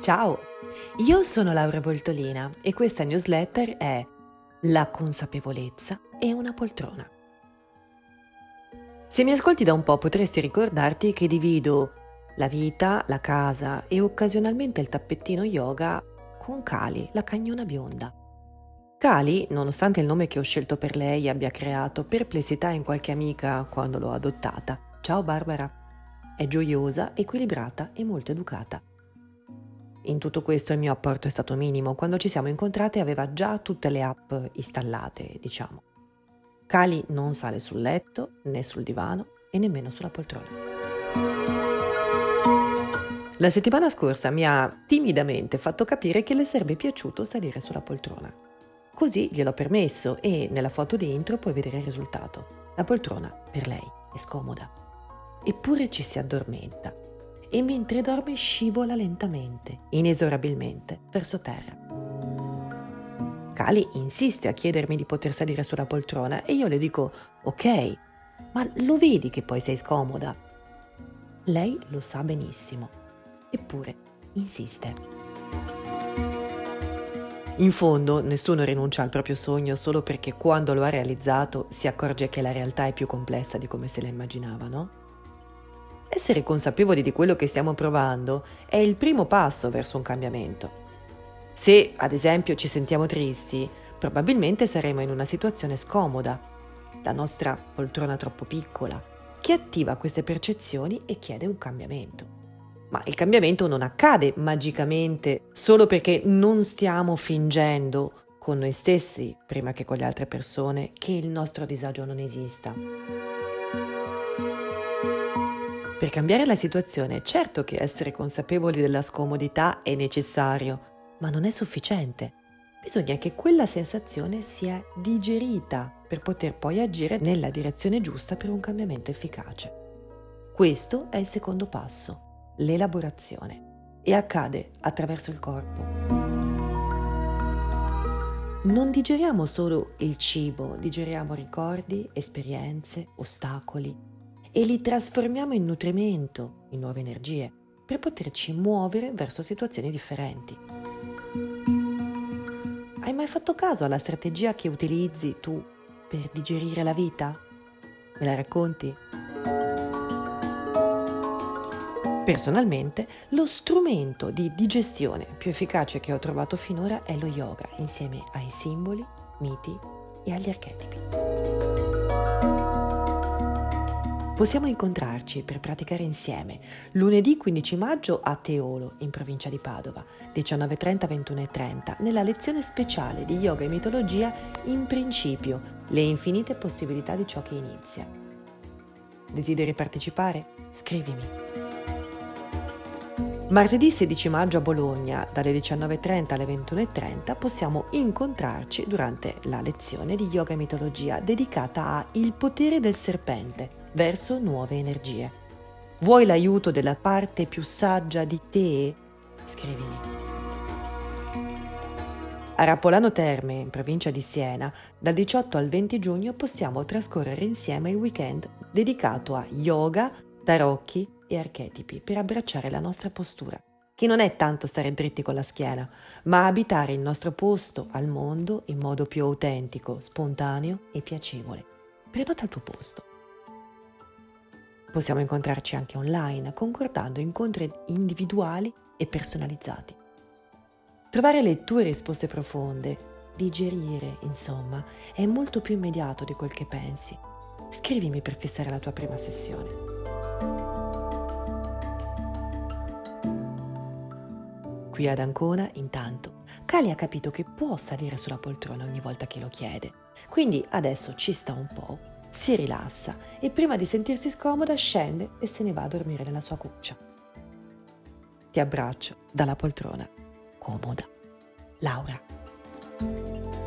Ciao, io sono Laura Voltolina e questa newsletter è La consapevolezza è una poltrona. Se mi ascolti da un po' potresti ricordarti che divido la vita, la casa e occasionalmente il tappettino yoga con Kali, la cagnona bionda. Kali, nonostante il nome che ho scelto per lei abbia creato perplessità in qualche amica quando l'ho adottata, ciao Barbara, è gioiosa, equilibrata e molto educata. In tutto questo il mio apporto è stato minimo. Quando ci siamo incontrate aveva già tutte le app installate, diciamo. Kali non sale sul letto, né sul divano e nemmeno sulla poltrona. La settimana scorsa mi ha timidamente fatto capire che le sarebbe piaciuto salire sulla poltrona. Così gliel'ho permesso e nella foto di intro puoi vedere il risultato. La poltrona, per lei, è scomoda. Eppure ci si addormenta. E mentre dorme scivola lentamente, inesorabilmente, verso terra. Kali insiste a chiedermi di poter salire sulla poltrona e io le dico ok, ma lo vedi che poi sei scomoda? Lei lo sa benissimo, eppure insiste. In fondo nessuno rinuncia al proprio sogno solo perché quando lo ha realizzato si accorge che la realtà è più complessa di come se la immaginava, no? Essere consapevoli di quello che stiamo provando è il primo passo verso un cambiamento. Se, ad esempio, ci sentiamo tristi, probabilmente saremo in una situazione scomoda, la nostra poltrona troppo piccola, che attiva queste percezioni e chiede un cambiamento. Ma il cambiamento non accade magicamente solo perché non stiamo fingendo con noi stessi, prima che con le altre persone, che il nostro disagio non esista. Per cambiare la situazione, certo che essere consapevoli della scomodità è necessario, ma non è sufficiente. Bisogna che quella sensazione sia digerita per poter poi agire nella direzione giusta per un cambiamento efficace. Questo è il secondo passo, l'elaborazione, e accade attraverso il corpo. Non digeriamo solo il cibo, digeriamo ricordi, esperienze, ostacoli, e li trasformiamo in nutrimento, in nuove energie, per poterci muovere verso situazioni differenti. Hai mai fatto caso alla strategia che utilizzi tu per digerire la vita? Me la racconti? Personalmente, lo strumento di digestione più efficace che ho trovato finora è lo yoga, insieme ai simboli, miti e agli archetipi. Possiamo incontrarci per praticare insieme lunedì 15 maggio a Teolo, in provincia di Padova, 19:30-21:30, nella lezione speciale di Yoga e Mitologia In Principio, le infinite possibilità di ciò che inizia. Desideri partecipare? Scrivimi. Martedì 16 maggio a Bologna, dalle 19:30 alle 21:30, possiamo incontrarci durante la lezione di Yoga e Mitologia dedicata a Il potere del serpente, verso nuove energie. Vuoi l'aiuto della parte più saggia di te? Scrivimi. A Rappolano Terme, in provincia di Siena, dal 18 al 20 giugno possiamo trascorrere insieme il weekend dedicato a yoga, tarocchi e archetipi per abbracciare la nostra postura, che non è tanto stare dritti con la schiena, ma abitare il nostro posto al mondo in modo più autentico, spontaneo e piacevole. Prenota il tuo posto. Possiamo incontrarci anche online, concordando incontri individuali e personalizzati. Trovare le tue risposte profonde, digerire, insomma, è molto più immediato di quel che pensi. Scrivimi per fissare la tua prima sessione. Qui ad Ancona, intanto, Kali ha capito che può salire sulla poltrona ogni volta che lo chiede. Quindi adesso ci sta un po', si rilassa e prima di sentirsi scomoda scende e se ne va a dormire nella sua cuccia. Ti abbraccio dalla poltrona comoda. Laura.